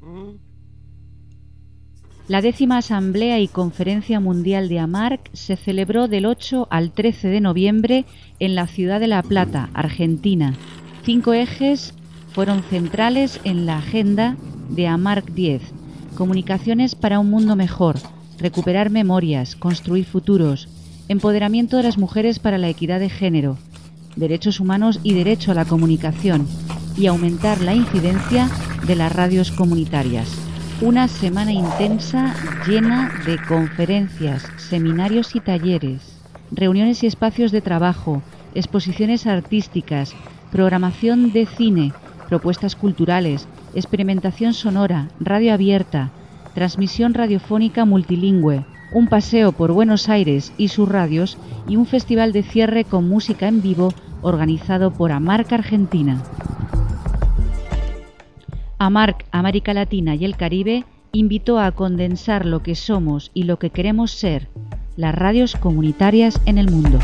La 10ª Asamblea y Conferencia Mundial de AMARC se celebró del 8 al 13 de noviembre en la ciudad de La Plata, Argentina. 5 ejes fueron centrales en la agenda de AMARC 10. Comunicaciones para un mundo mejor, recuperar memorias, construir futuros, empoderamiento de las mujeres para la equidad de género, derechos humanos y derecho a la comunicación, y aumentar la incidencia de las radios comunitarias. Una semana intensa llena de conferencias, seminarios y talleres, reuniones y espacios de trabajo, exposiciones artísticas, programación de cine, propuestas culturales, experimentación sonora, radio abierta, transmisión radiofónica multilingüe, un paseo por Buenos Aires y sus radios y un festival de cierre con música en vivo organizado por AMARC Argentina. AMARC América Latina y el Caribe invitó a condensar lo que somos y lo que queremos ser, las radios comunitarias en el mundo.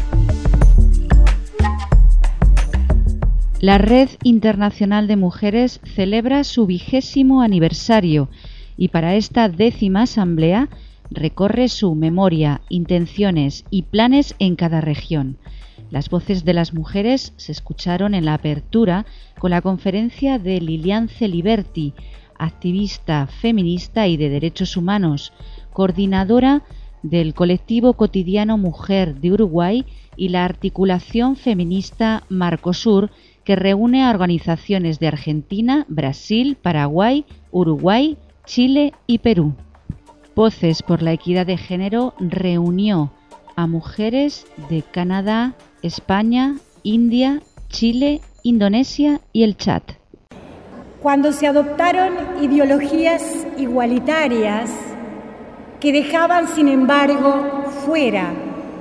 La Red Internacional de Mujeres celebra su 20º aniversario y para esta 10ª asamblea recorre su memoria, intenciones y planes en cada región. Las voces de las mujeres se escucharon en la apertura con la conferencia de Lilian Celiberti, activista feminista y de derechos humanos, coordinadora del colectivo cotidiano Mujer de Uruguay y la articulación feminista Marcosur, que reúne a organizaciones de Argentina, Brasil, Paraguay, Uruguay, Chile y Perú. Voces por la Equidad de Género reunió a mujeres de Canadá, España, India, Chile, Indonesia y el Chad. Cuando se adoptaron ideologías igualitarias que dejaban, sin embargo, fuera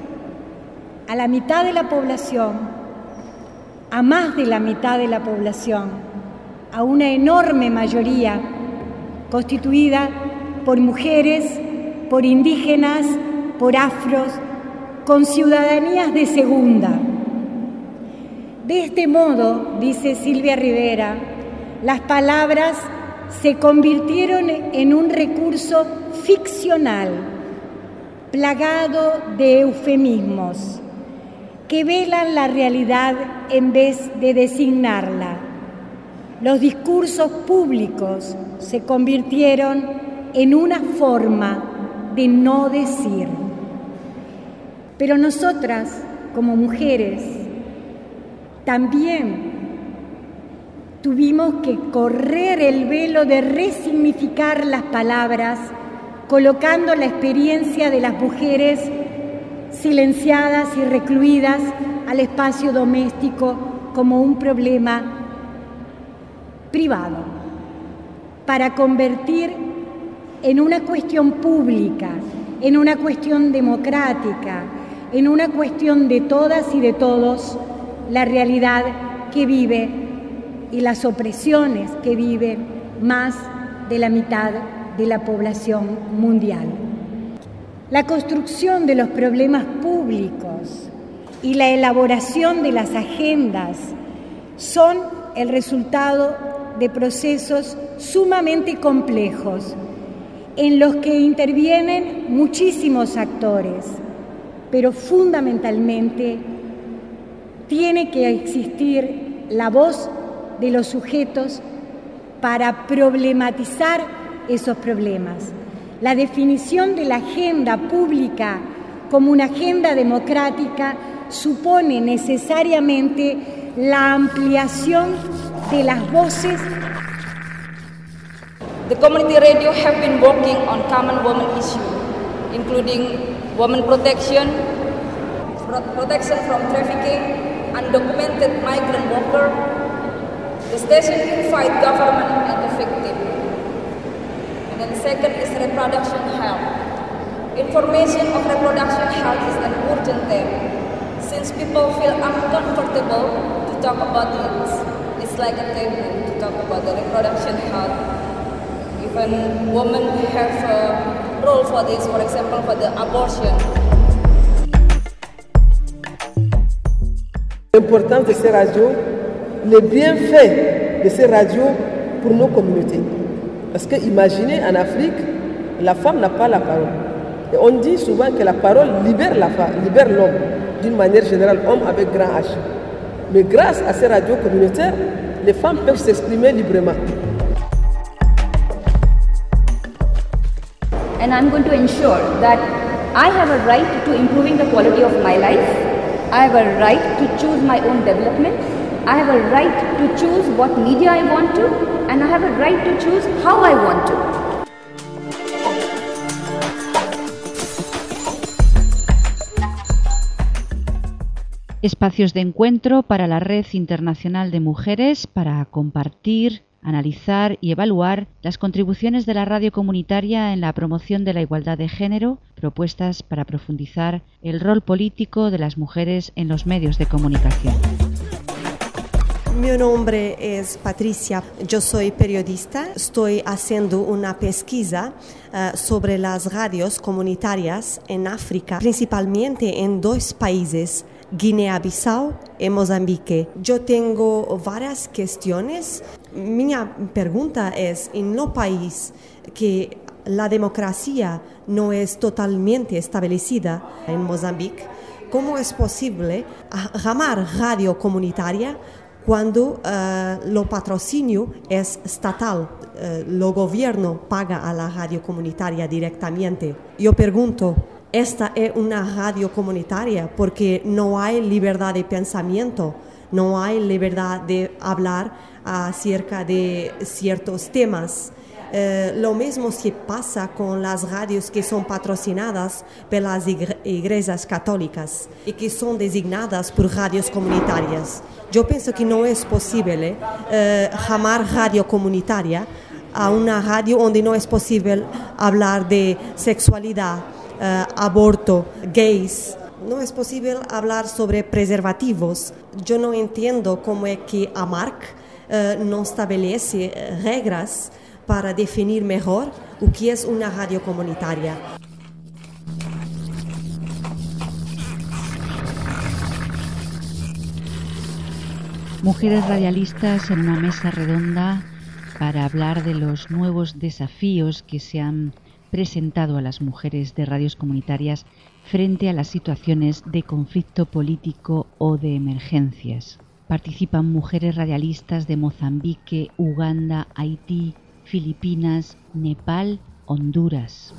a la mitad de la población, a más de la mitad de la población, a una enorme mayoría constituida por mujeres, por indígenas, por afros, con ciudadanías de segunda. De este modo, dice Silvia Rivera, las palabras se convirtieron en un recurso ficcional, plagado de eufemismos, que velan la realidad en vez de designarla. Los discursos públicos se convirtieron en una forma de no decir. Pero nosotras, como mujeres, también tuvimos que correr el velo de resignificar las palabras, colocando la experiencia de las mujeres silenciadas y recluidas al espacio doméstico como un problema privado, para convertir en una cuestión pública, en una cuestión democrática, en una cuestión de todas y de todos, la realidad que vive y las opresiones que vive más de la mitad de la población mundial. La construcción de los problemas públicos y la elaboración de las agendas son el resultado de procesos sumamente complejos en los que intervienen muchísimos actores, pero fundamentalmente tiene que existir la voz de los sujetos para problematizar esos problemas. La definición de la agenda pública como una agenda democrática supone necesariamente la ampliación de las voces. The community radio have been working on common women issues, including women protection from trafficking, undocumented migrant workers. The station unified government and the victim. And then the second is reproduction health. Information of reproduction health is an urgent thing, since people feel uncomfortable to talk about it. It's like a taboo to talk about the reproduction health. Even women have a role for this, for example, for the abortion. L'importance de ces radios, les bienfaits de ces radios pour nos communautés. Parce que imaginez, en Afrique, la femme n'a pas la parole. Et on dit souvent que la parole libère l'homme, d'une manière générale, homme avec grand H. Mais grâce à ces radios communautaires, les femmes peuvent s'exprimer librement. And I'm going to ensure that I have a right to improving the quality of my life. I have a right to choose my own development. I have a right to choose what media I want to, and I have a right to choose how I want to. Espacios de encuentro para la Red Internacional de Mujeres para compartir, analizar y evaluar las contribuciones de la radio comunitaria en la promoción de la igualdad de género, propuestas para profundizar el rol político de las mujeres en los medios de comunicación. Mi nombre es Patricia, yo soy periodista, estoy haciendo una pesquisa sobre las radios comunitarias en África, principalmente en dos países, Guinea-Bissau y Mozambique. Yo tengo varias cuestiones. Mi pregunta es, en un país que la democracia no es totalmente establecida en Mozambique, ¿cómo es posible llamar radio comunitaria cuando lo patrocinio es estatal? Lo gobierno paga a la radio comunitaria directamente. Yo pregunto, ¿esta es una radio comunitaria porque no hay libertad de pensamiento, no hay libertad de hablar acerca de ciertos temas? Lo mismo se pasa con las radios que son patrocinadas por las iglesias católicas y que son designadas por radios comunitarias. Yo pienso que no es posible llamar radio comunitaria a una radio donde no es posible hablar de sexualidad, aborto, gays. No es posible hablar sobre preservativos. Yo no entiendo cómo es que AMARC no establece reglas para definir mejor lo que es una radio comunitaria. Mujeres radialistas en una mesa redonda para hablar de los nuevos desafíos que se han presentado a las mujeres de radios comunitarias frente a las situaciones de conflicto político o de emergencias. Participan mujeres radialistas de Mozambique, Uganda, Haití, Filipinas, Nepal, Honduras.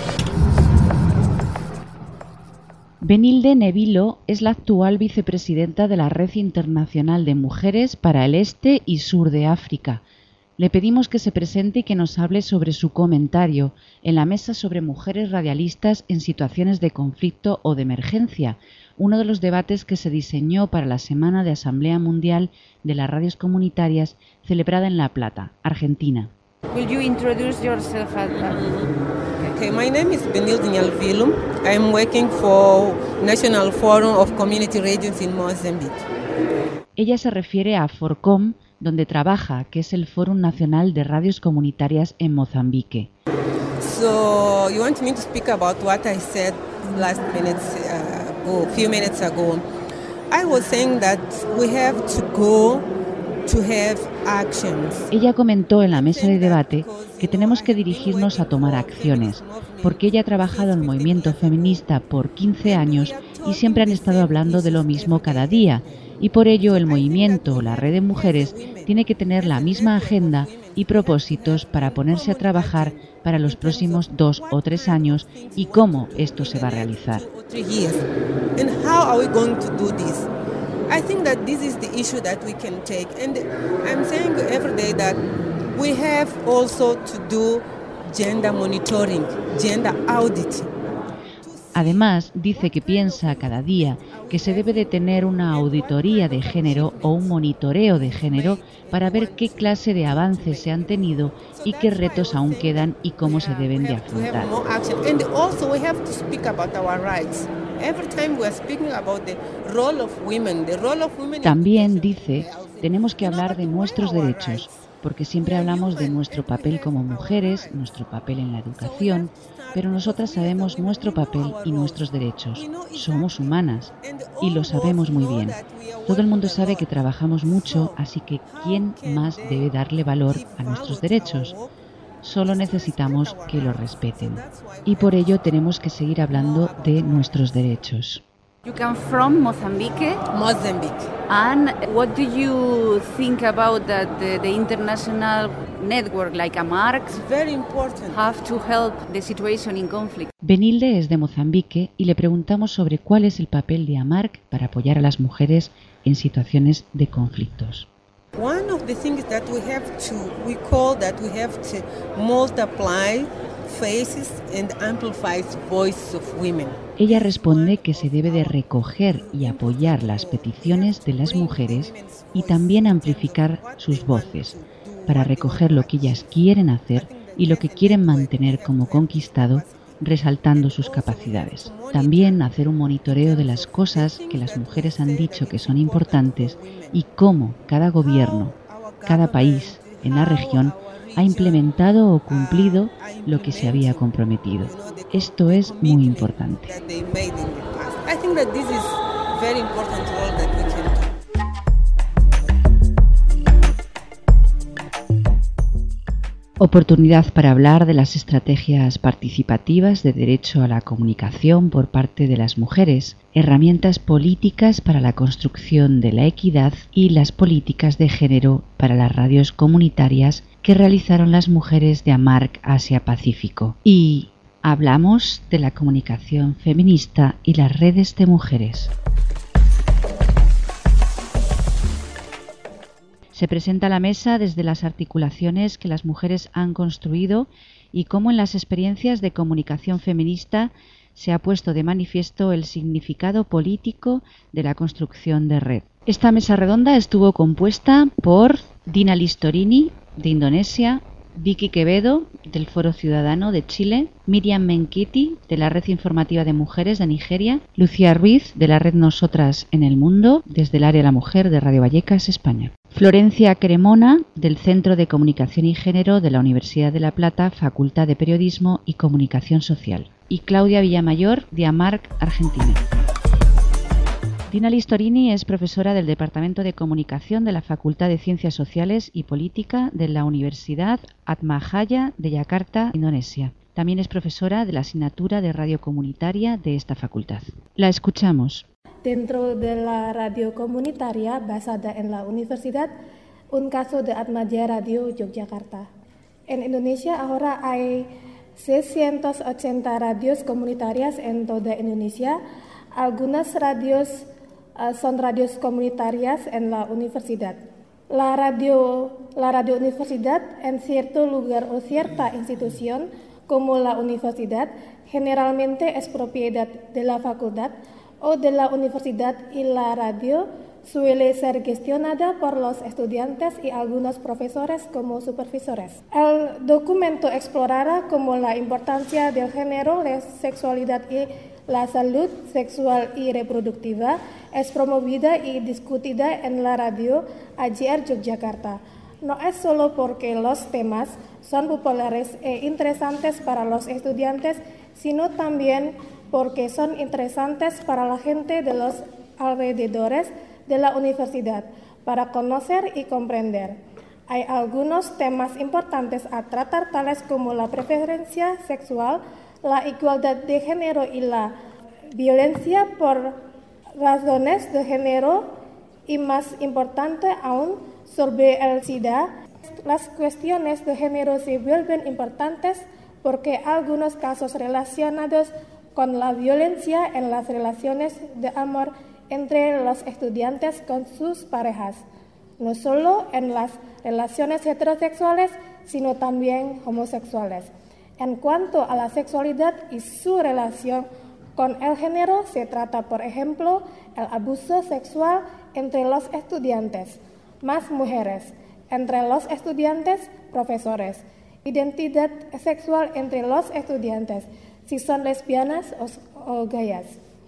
Benilde Nevilo es la actual vicepresidenta de la Red Internacional de Mujeres para el Este y Sur de África. Le pedimos que se presente y que nos hable sobre su comentario en la mesa sobre mujeres radialistas en situaciones de conflicto o de emergencia, uno de los debates que se diseñó para la Semana de Asamblea Mundial de las Radios Comunitarias celebrada en La Plata, Argentina. Will you introduce yourself? Okay, my name is Benilde Nevilo. I'm working for National Forum of Community Radios in Mozambique. Ella se refiere a FORCOM, donde trabaja, que es el Fórum Nacional de Radios Comunitarias en Mozambique. So, you want me to speak about what I said a few minutes ago. I was saying that we have to go to have actions. Ella comentó en la mesa de debate que tenemos que dirigirnos a tomar acciones, porque ella ha trabajado en el movimiento feminista por 15 años y siempre han estado hablando de lo mismo cada día, y por ello el movimiento, la red de mujeres, tiene que tener la misma agenda y propósitos para ponerse a trabajar para los próximos 2 o 3 años y cómo esto se va a realizar. I think that this is the issue that we can take, and I'm saying every day that we have also to do gender monitoring, gender audit. Además, dice que piensa cada día que se debe de tener una auditoría de género o un monitoreo de género para ver qué clase de avances se han tenido y qué retos aún quedan y cómo se deben de afrontar. También dice, tenemos que hablar de nuestros derechos, porque siempre hablamos de nuestro papel como mujeres, nuestro papel en la educación, pero nosotras sabemos nuestro papel y nuestros derechos. Somos humanas y lo sabemos muy bien. Todo el mundo sabe que trabajamos mucho, así que ¿quién más debe darle valor a nuestros derechos? solo necesitamos que lo respeten. Y por ello tenemos que seguir hablando de nuestros derechos. You come from Mozambique. Mozambique. And what do you think about that the international network like AMARC Very important. have to help the situation in conflict? Benilde es de Mozambique y le preguntamos sobre cuál es el papel de AMARC para apoyar a las mujeres en situaciones de conflictos. One of the things that we call that we have to multiply faces and amplify the voices of women. Ella responde que se debe de recoger y apoyar las peticiones de las mujeres y también amplificar sus voces para recoger lo que ellas quieren hacer y lo que quieren mantener como conquistado, resaltando sus capacidades. También hacer un monitoreo de las cosas que las mujeres han dicho que son importantes y cómo cada gobierno, cada país en la región ha implementado o cumplido lo que se había comprometido. Esto es muy importante. Oportunidad para hablar de las estrategias participativas de derecho a la comunicación por parte de las mujeres, herramientas políticas para la construcción de la equidad y las políticas de género para las radios comunitarias que realizaron las mujeres de AMARC Asia-Pacífico. Y hablamos de la comunicación feminista y las redes de mujeres. Se presenta la mesa desde las articulaciones que las mujeres han construido y cómo en las experiencias de comunicación feminista se ha puesto de manifiesto el significado político de la construcción de red. Esta mesa redonda estuvo compuesta por Dina Listorini, de Indonesia, Vicky Quevedo, del Foro Ciudadano de Chile, Miriam Menkiti, de la Red Informativa de Mujeres de Nigeria, Lucía Ruiz, de la Red Nosotras en el Mundo, desde el área de la mujer de Radio Vallecas, España. Florencia Cremona, del Centro de Comunicación y Género de la Universidad de La Plata, Facultad de Periodismo y Comunicación Social. Y Claudia Villamayor, de AMARC, Argentina. Dina Listorini es profesora del Departamento de Comunicación de la Facultad de Ciencias Sociales y Política de la Universidad Atmajaya de Yakarta, Indonesia. También es profesora de la asignatura de radio comunitaria de esta facultad. La escuchamos. Dentro de la radio comunitaria basada en la universidad, un caso de Atmajaya Radio Yogyakarta. En Indonesia ahora hay 680 radios comunitarias en toda Indonesia. Algunas radios son radios comunitarias en la universidad. La radio universidad en cierto lugar o cierta institución, como la universidad, generalmente es propiedad de la facultad o de la universidad y la radio suele ser gestionada por los estudiantes y algunos profesores como supervisores. El documento explorará como la importancia del género, la sexualidad y la salud sexual y reproductiva es promovida y discutida en la radio AJR Yogyakarta. No es solo porque los temas son populares e interesantes para los estudiantes, sino también porque son interesantes para la gente de los alrededores de la universidad, para conocer y comprender. Hay algunos temas importantes a tratar, tales como la preferencia sexual, la igualdad de género y la violencia por razones de género, y más importante aún, sobre el SIDA. Las cuestiones de género se vuelven importantes porque algunos casos relacionados con la violencia en las relaciones de amor entre los estudiantes con sus parejas, no solo en las relaciones heterosexuales, sino también homosexuales. En cuanto a la sexualidad y su relación con el género, se trata, por ejemplo, el abuso sexual entre los estudiantes, más mujeres, entre los estudiantes, profesores, identidad sexual entre los estudiantes, si son lesbianas o gayas.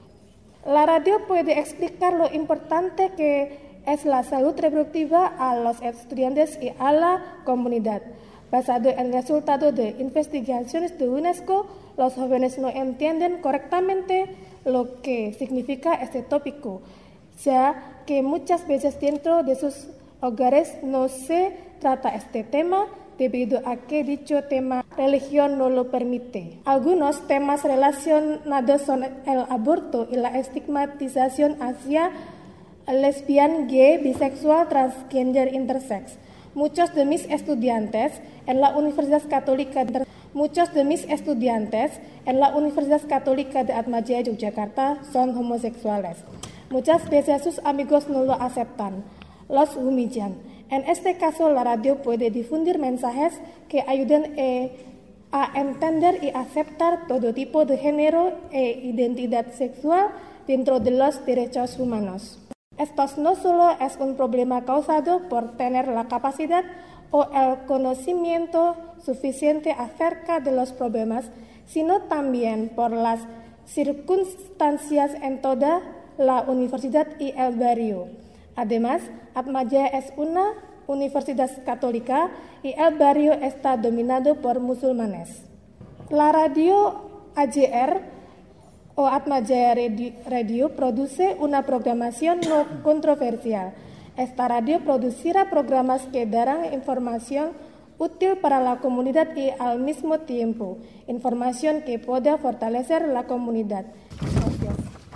La radio puede explicar lo importante que es la salud reproductiva a los estudiantes y a la comunidad. Basado en el resultado de investigaciones de UNESCO, los jóvenes no entienden correctamente lo que significa este tópico, ya que muchas veces dentro de sus hogares no se trata este tema, debido a que dicho tema religión no lo permite. Algunos temas relacionados son el aborto y la estigmatización hacia lesbian, gay, bisexual, transgender, intersex. Muchos de mis estudiantes en la Universidad Católica de Atmajaya, Yogyakarta son homosexuales. Muchas veces sus amigos no lo aceptan, los humillan. En este caso, la radio puede difundir mensajes que ayuden a entender y aceptar todo tipo de género e identidad sexual dentro de los derechos humanos. Esto no solo es un problema causado por tener la capacidad o el conocimiento suficiente acerca de los problemas, sino también por las circunstancias en toda la universidad y el barrio. Además, Atmajaya es una universidad católica y el barrio está dominado por musulmanes. La radio AJR o Atmajaya Radio produce una programación no controversial. Esta radio producirá programas que darán información útil para la comunidad y al mismo tiempo información que pueda fortalecer la comunidad. Gracias.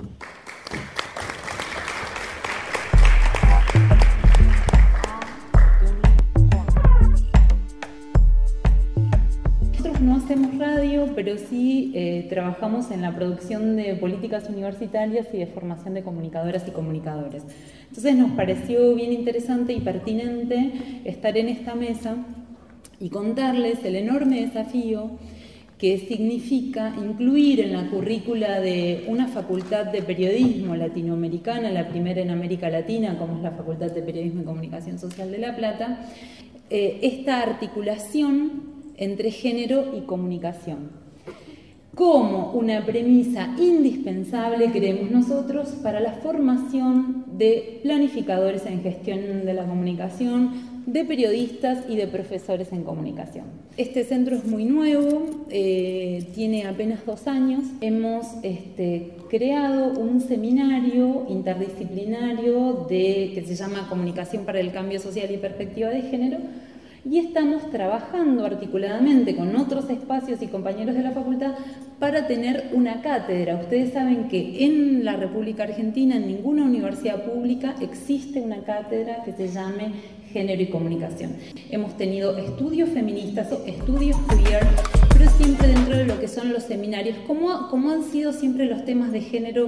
No hacemos radio, pero sí trabajamos en la producción de políticas universitarias y de formación de comunicadoras y comunicadores. Entonces nos pareció bien interesante y pertinente estar en esta mesa y contarles el enorme desafío que significa incluir en la currícula de una facultad de periodismo latinoamericana, la primera en América Latina, como es la Facultad de Periodismo y Comunicación Social de La Plata, esta articulación entre género y comunicación, como una premisa indispensable, creemos nosotros, para la formación de planificadores en gestión de la comunicación, de periodistas y de profesores en comunicación. Este centro es muy nuevo, tiene apenas 2 años. Hemos creado un seminario interdisciplinario que se llama Comunicación para el Cambio Social y Perspectiva de Género, y estamos trabajando articuladamente con otros espacios y compañeros de la facultad para tener una cátedra. Ustedes saben que en la República Argentina, en ninguna universidad pública, existe una cátedra que se llame Género y Comunicación. Hemos tenido estudios feministas o estudios queer, pero siempre dentro de lo que son los seminarios, como han sido siempre los temas de género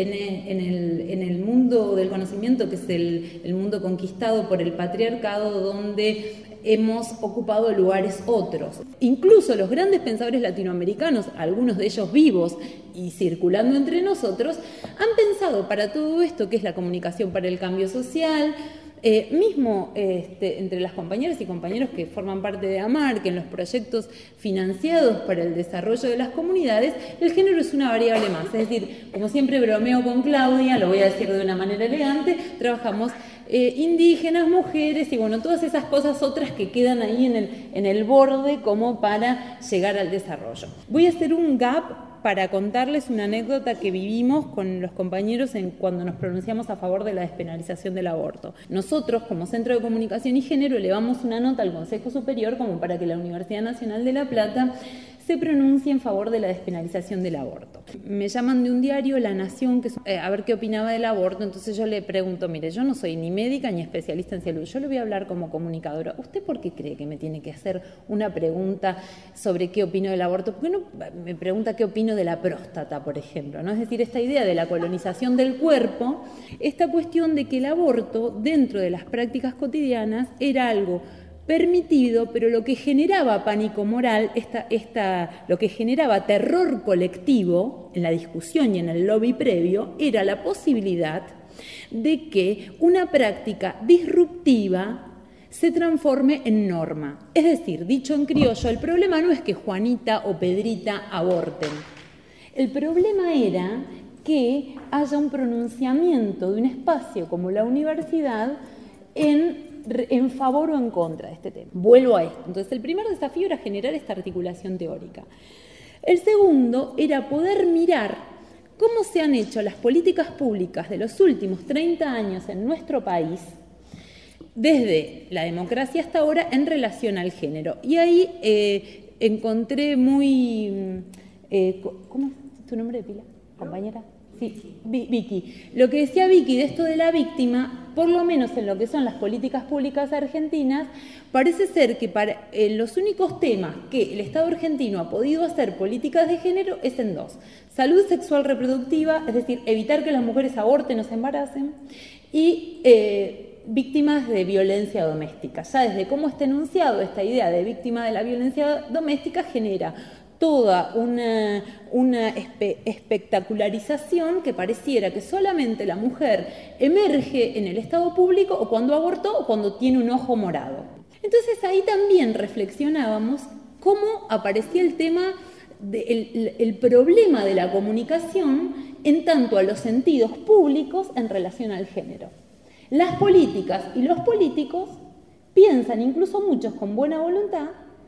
en el mundo del conocimiento, que es el mundo conquistado por el patriarcado, donde hemos ocupado lugares otros. Incluso los grandes pensadores latinoamericanos, algunos de ellos vivos y circulando entre nosotros, han pensado para todo esto que es la comunicación para el cambio social, mismo entre las compañeras y compañeros que forman parte de AMAR, que en los proyectos financiados para el desarrollo de las comunidades, el género es una variable más. Es decir, como siempre bromeo con Claudia, lo voy a decir de una manera elegante, trabajamos indígenas, mujeres y bueno, todas esas cosas otras que quedan ahí en el borde como para llegar al desarrollo. Voy a hacer un gap para contarles una anécdota que vivimos con los compañeros cuando nos pronunciamos a favor de la despenalización del aborto. Nosotros, como Centro de Comunicación y Género, elevamos una nota al Consejo Superior como para que la Universidad Nacional de La Plata se pronuncie en favor de la despenalización del aborto. Me llaman de un diario, La Nación, a ver qué opinaba del aborto. Entonces yo le pregunto, mire, yo no soy ni médica ni especialista en salud, yo le voy a hablar como comunicadora. ¿Usted por qué cree que me tiene que hacer una pregunta sobre qué opino del aborto? ¿Por qué no me pregunta qué opino de la próstata, por ejemplo? ¿No? Es decir, esta idea de la colonización del cuerpo, esta cuestión de que el aborto dentro de las prácticas cotidianas era algo permitido, pero lo que generaba pánico moral, lo que generaba terror colectivo en la discusión y en el lobby previo, era la posibilidad de que una práctica disruptiva se transforme en norma. Es decir, dicho en criollo, el problema no es que Juanita o Pedrita aborten. El problema era que haya un pronunciamiento de un espacio como la universidad en favor o en contra de este tema. Vuelvo a esto. Entonces, el primer desafío era generar esta articulación teórica. El segundo era poder mirar cómo se han hecho las políticas públicas de los últimos 30 años en nuestro país desde la democracia hasta ahora en relación al género. Y ahí encontré muy... ¿cómo es tu nombre de pila, compañera? Sí, Vicky. Lo que decía Vicky de esto de la víctima, por lo menos en lo que son las políticas públicas argentinas, parece ser que para los únicos temas que el Estado argentino ha podido hacer políticas de género es en dos: salud sexual reproductiva, es decir, evitar que las mujeres aborten o se embaracen, y víctimas de violencia doméstica. Ya desde cómo está enunciado esta idea de víctima de la violencia doméstica genera toda una espectacularización que pareciera que solamente la mujer emerge en el Estado público o cuando abortó o cuando tiene un ojo morado. Entonces ahí también reflexionábamos cómo aparecía el tema, el problema de la comunicación en tanto a los sentidos públicos en relación al género. Las políticas y los políticos piensan, incluso muchos con buena voluntad,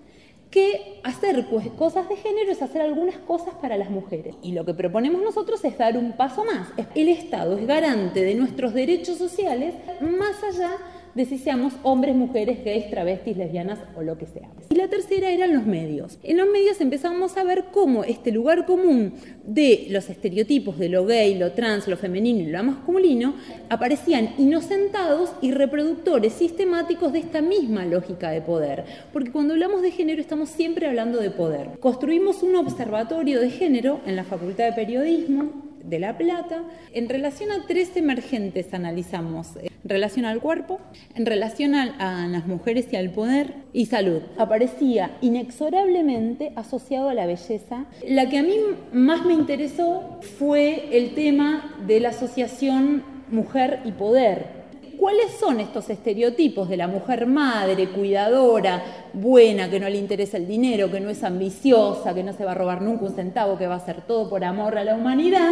que hacer cosas de género es hacer algunas cosas para las mujeres. Y lo que proponemos nosotros es dar un paso más. El Estado es garante de nuestros derechos sociales más allá de si seamos hombres, mujeres, gays, travestis, lesbianas o lo que sea. Y la tercera eran los medios. En los medios empezamos a ver cómo este lugar común de los estereotipos de lo gay, lo trans, lo femenino y lo masculino aparecían inocentados y reproductores sistemáticos de esta misma lógica de poder. Porque cuando hablamos de género estamos siempre hablando de poder. Construimos un observatorio de género en la Facultad de Periodismo de La Plata. En relación a 3 emergentes analizamos: en relación al cuerpo, en relación a las mujeres y al poder, y salud. Aparecía inexorablemente asociado a la belleza. La que a mí más me interesó fue el tema de la asociación mujer y poder. ¿Cuáles son estos estereotipos de la mujer madre, cuidadora, buena, que no le interesa el dinero, que no es ambiciosa, que no se va a robar nunca un centavo, que va a hacer todo por amor a la humanidad?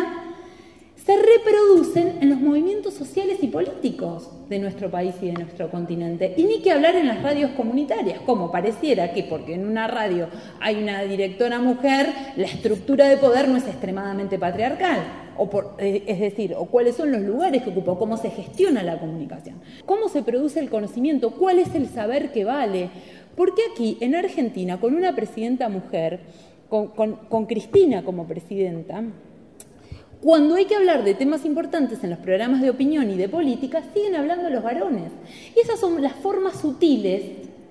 Se reproducen en los movimientos sociales y políticos de nuestro país y de nuestro continente. Y ni que hablar en las radios comunitarias, como pareciera que porque en una radio hay una directora mujer, la estructura de poder no es extremadamente patriarcal. Es decir, o cuáles son los lugares que ocupa, cómo se gestiona la comunicación, cómo se produce el conocimiento, cuál es el saber que vale. Porque aquí, en Argentina, con una presidenta mujer, con Cristina como presidenta, cuando hay que hablar de temas importantes en los programas de opinión y de política, siguen hablando los varones. Y esas son las formas sutiles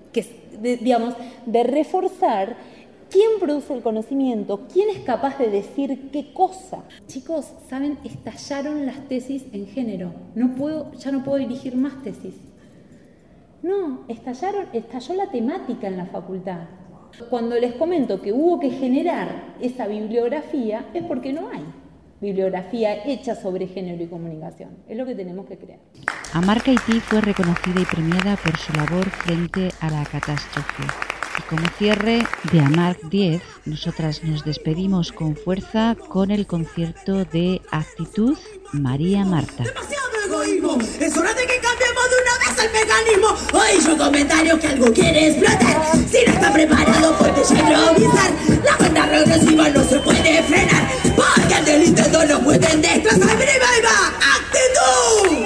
de reforzar quién produce el conocimiento, quién es capaz de decir qué cosa. Chicos, ¿saben? Estallaron las tesis en género. Ya no puedo dirigir más tesis. No, estalló la temática en la facultad. Cuando les comento que hubo que generar esa bibliografía, es porque no hay bibliografía hecha sobre género y comunicación. Es lo que tenemos que crear. Amarc Haití fue reconocida y premiada por su labor frente a la catástrofe. Y como cierre de Amarc 10, nosotras nos despedimos con fuerza con el concierto de Actitud María Marta. Egoísmo. Es hora de que cambiemos de una vez el mecanismo. Oí yo comentarios que algo quiere explotar. Si no está preparado, ponte ya a improvisar. La cuenta regresiva no se puede frenar, porque el delito no lo pueden desplazar. ¡Viva, viva! ¡Actitud!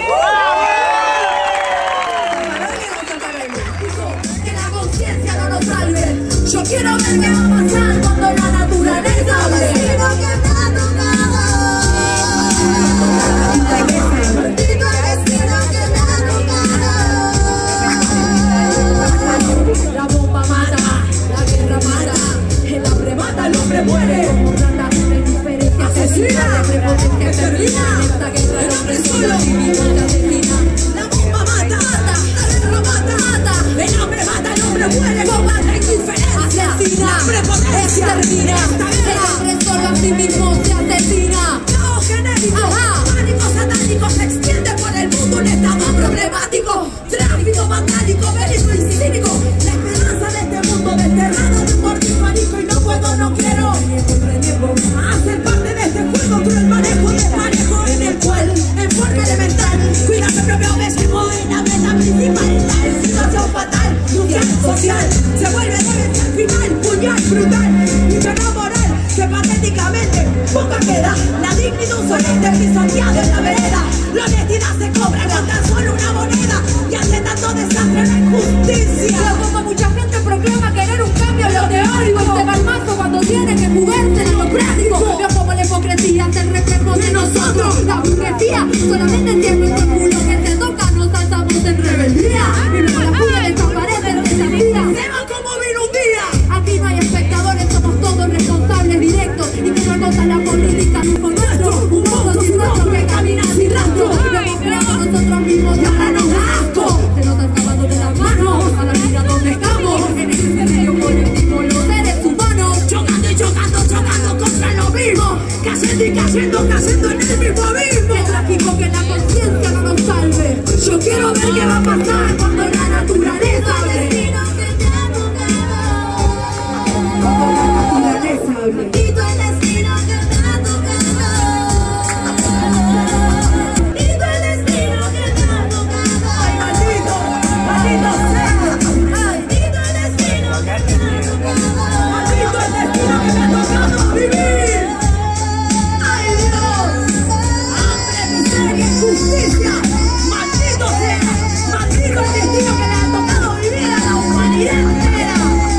Que la conciencia no nos salve. Yo quiero ver qué va a pasar cuando la naturaleza hable. Quiero que me ha tocado. La bomba mata, la guerra mata, el hambre mata, el hombre muere. Asesina, que termina, el hombre solo, la bomba mata, la guerra mata, el hambre mata, el hombre muere. Bomba de indiferencia, asesina, prepotencia, termina, el hombre solo a sí mismo se asesina. Caos genérico, pánico satánico se extiende por el mundo, un estado problemático, tráfico vandálico, bélico y cínico. La esperanza de este mundo desterrado de un mortifánico, y no puedo, no quiero hacer parte de este juego cruel, manejo desparejo en el cual, en forma elemental, cuida mi propio objetivo en la meta principal. La situación fatal, social, se vuelve al final, puñal brutal, y no moral, que que patéticamente poca queda. La dignidad solamente pisoteada en la vereda. La honestidad se cobra con tan solo una moneda. Y hace tanto desastre la injusticia. Pero como mucha gente proclama querer un cambio en lo teórico, y se va al mazo cuando tiene que jugarse en lo práctico. Veo como la hipocresía es el reflejo de nosotros. La burguesía solamente entiende nuestro culo que se toca, nos alzamos en rebeldía. Y luego la fuga desaparece en esa vida. Se va como vino un día. Aquí no hay espectadores, somos todos responsables directos. Y que una cosa la política no con nuestro. Un modo sin rostro que camina sin rastro. Lo hemos creado nosotros mismos y ahora nos da asco. Se nos ha escapado de las manos a la vida donde estamos. En ese escenario colectivo los seres humanos. Chocando y chocando, chocando contra lo mismo. Cayendo y cayendo, cayendo en el mismo abismo. Qué trágico que la conciencia no nos salve. Yo quiero ver qué va a pasar cuando la naturaleza hable. Cuando la naturaleza hable. Maldito el destino que te ha tocado. Maldito el destino que te ha tocado. Ay, maldito, maldito sea. Maldito el destino que te ha tocado. Maldito el destino que me ha tocado vivir. Ay, Dios. Hambre, miseria, injusticia. Maldito sea. Maldito el destino que le ha tocado vivir a la humanidad entera.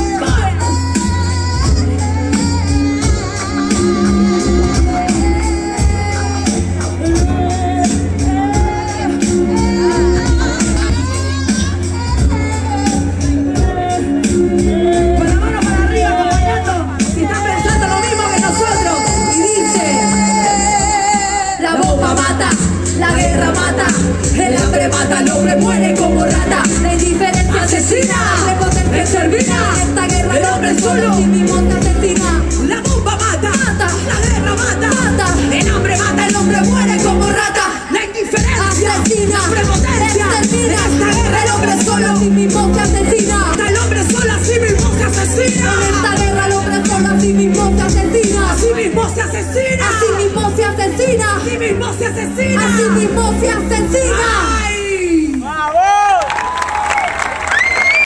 El hambre mata, el hombre muere como rata. La indiferencia asesina, la prepotencia extermina. Esta guerra el hombre solo sí mismo se asesina. La bomba mata, la guerra mata, el hambre mata, el hombre muere como rata. La indiferencia asesina, la prepotencia extermina. En esta guerra el hombre solo sí mismo se asesina. Hasta el hombre solo a sí mismo se asesina. En esta guerra el hombre solo a sí mismo se asesina. A sí mismo se asesina. A sí mismo se asesina. A sí mismo se asesina.